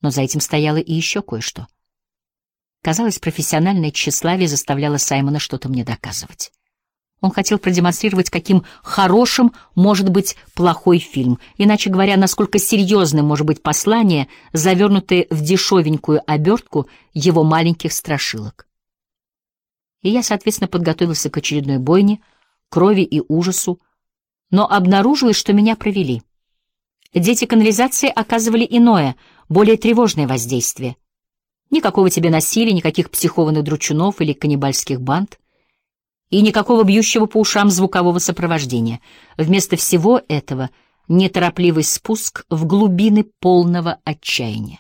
Но за этим стояло и еще кое-что. Казалось, профессиональное тщеславие заставляло Саймона что-то мне доказывать. Он хотел продемонстрировать, каким хорошим может быть плохой фильм, иначе говоря, насколько серьезным может быть послание, завернутое в дешевенькую обертку его маленьких страшилок. И я, соответственно, подготовился к очередной бойне, крови и ужасу, но обнаружилось, что меня провели. Дети канализации оказывали иное, более тревожное воздействие. Никакого тебе насилия, никаких психованных дручунов или каннибальских банд, и никакого бьющего по ушам звукового сопровождения. Вместо всего этого неторопливый спуск в глубины полного отчаяния.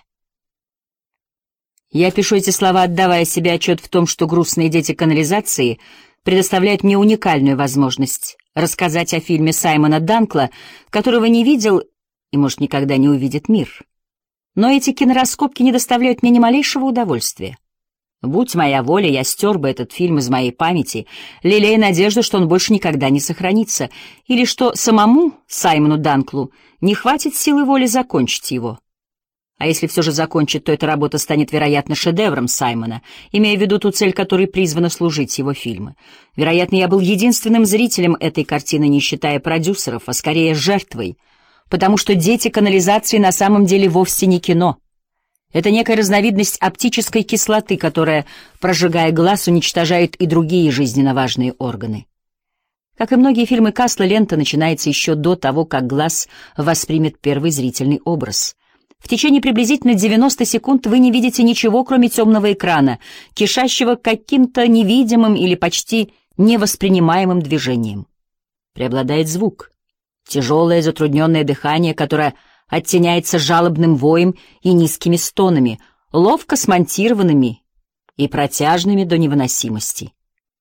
Я пишу эти слова, отдавая себе отчет в том, что грустные дети канализации предоставляют мне уникальную возможность рассказать о фильме Саймона Данкла, которого не видел и, может, никогда не увидит мир. Но эти кинораскопки не доставляют мне ни малейшего удовольствия. Будь моя воля, я стер бы этот фильм из моей памяти, лелея надежду, что он больше никогда не сохранится, или что самому Саймону Данклу не хватит силы воли закончить его. А если все же закончит, то эта работа станет, вероятно, шедевром Саймона, имея в виду ту цель, которой призвано служить его фильмы. Вероятно, я был единственным зрителем этой картины, не считая продюсеров, а скорее жертвой, потому что «Дети канализации» на самом деле вовсе не кино. Это некая разновидность оптической кислоты, которая, прожигая глаз, уничтожает и другие жизненно важные органы. Как и многие фильмы Касла, лента начинается еще до того, как глаз воспримет первый зрительный образ. В течение приблизительно 90 секунд вы не видите ничего, кроме темного экрана, кишащего каким-то невидимым или почти невоспринимаемым движением. Преобладает звук, тяжелое затрудненное дыхание, которое оттеняется жалобным воем и низкими стонами, ловко смонтированными и протяжными до невыносимости.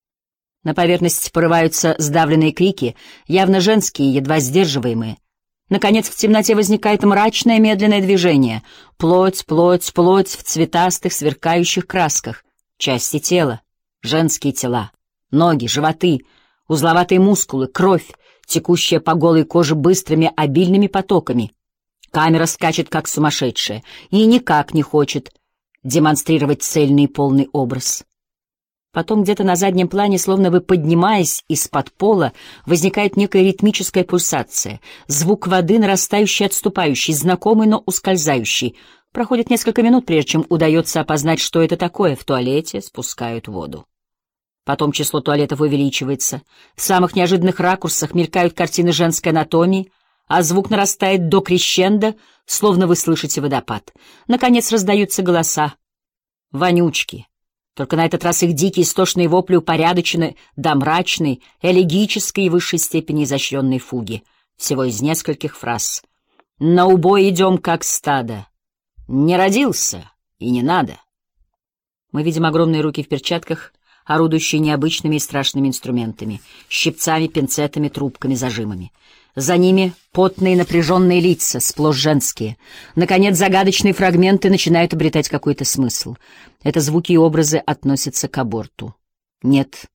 На поверхность порываются сдавленные крики, явно женские, едва сдерживаемые. Наконец, в темноте возникает мрачное медленное движение. Плоть, плоть, плоть в цветастых, сверкающих красках. Части тела, женские тела, ноги, животы, узловатые мускулы, кровь, текущая по голой коже быстрыми, обильными потоками. Камера скачет, как сумасшедшая, и никак не хочет демонстрировать цельный и полный образ. Потом где-то на заднем плане, словно бы поднимаясь из-под пола, возникает некая ритмическая пульсация, звук воды, нарастающий, отступающий, знакомый, но ускользающий. Проходит несколько минут, прежде чем удается опознать, что это такое. В туалете спускают воду. Потом число туалетов увеличивается. В самых неожиданных ракурсах мелькают картины женской анатомии, а звук нарастает до крещендо, словно вы слышите водопад. Наконец раздаются голоса. Вонючки. Только на этот раз их дикие истошные вопли упорядочены до мрачной, элегической и высшей степени изощренной фуги. Всего из нескольких фраз. «На убой идем, как стадо. Не родился, и не надо». Мы видим огромные руки в перчатках, орудующие необычными и страшными инструментами, щипцами, пинцетами, трубками, зажимами. За ними потные напряженные лица, сплошь женские. Наконец, загадочные фрагменты начинают обретать какой-то смысл. Это звуки и образы относятся к аборту. Нет,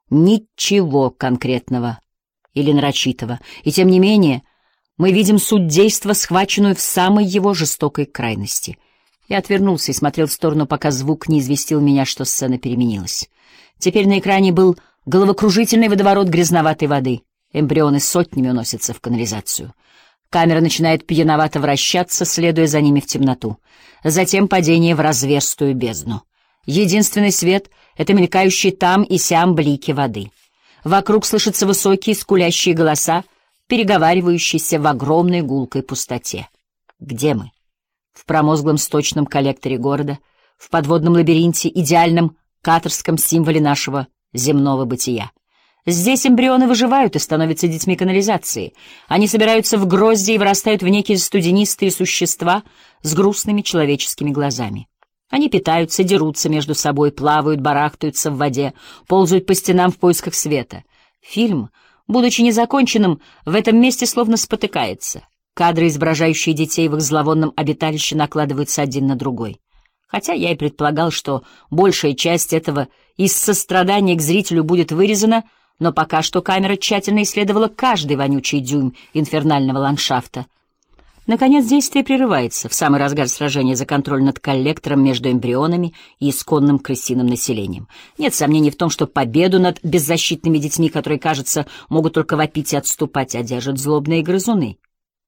ничего конкретного или нарочитого. И тем не менее, мы видим суть действа, схваченную в самой его жестокой крайности. Я отвернулся и смотрел в сторону, пока звук не известил меня, что сцена переменилась. Теперь на экране был головокружительный водоворот грязноватой воды. Эмбрионы сотнями уносятся в канализацию. Камера начинает пьяновато вращаться, следуя за ними в темноту. Затем падение в разверстую бездну. Единственный свет — это мелькающие там и сям блики воды. Вокруг слышатся высокие скулящие голоса, переговаривающиеся в огромной гулкой пустоте. Где мы? В промозглом сточном коллекторе города, в подводном лабиринте, идеальном каторском символе нашего земного бытия. Здесь эмбрионы выживают и становятся детьми канализации. Они собираются в грозди и вырастают в некие студенистые существа с грустными человеческими глазами. Они питаются, дерутся между собой, плавают, барахтаются в воде, ползают по стенам в поисках света. Фильм, будучи незаконченным, в этом месте словно спотыкается. Кадры, изображающие детей в их зловонном обиталище, накладываются один на другой. Хотя я и предполагал, что большая часть этого из сострадания к зрителю будет вырезана, но пока что камера тщательно исследовала каждый вонючий дюйм инфернального ландшафта. Наконец, действие прерывается в самый разгар сражения за контроль над коллектором между эмбрионами и исконным крысиным населением. Нет сомнений в том, что победу над беззащитными детьми, которые, кажется, могут только вопить и отступать, одержат злобные грызуны.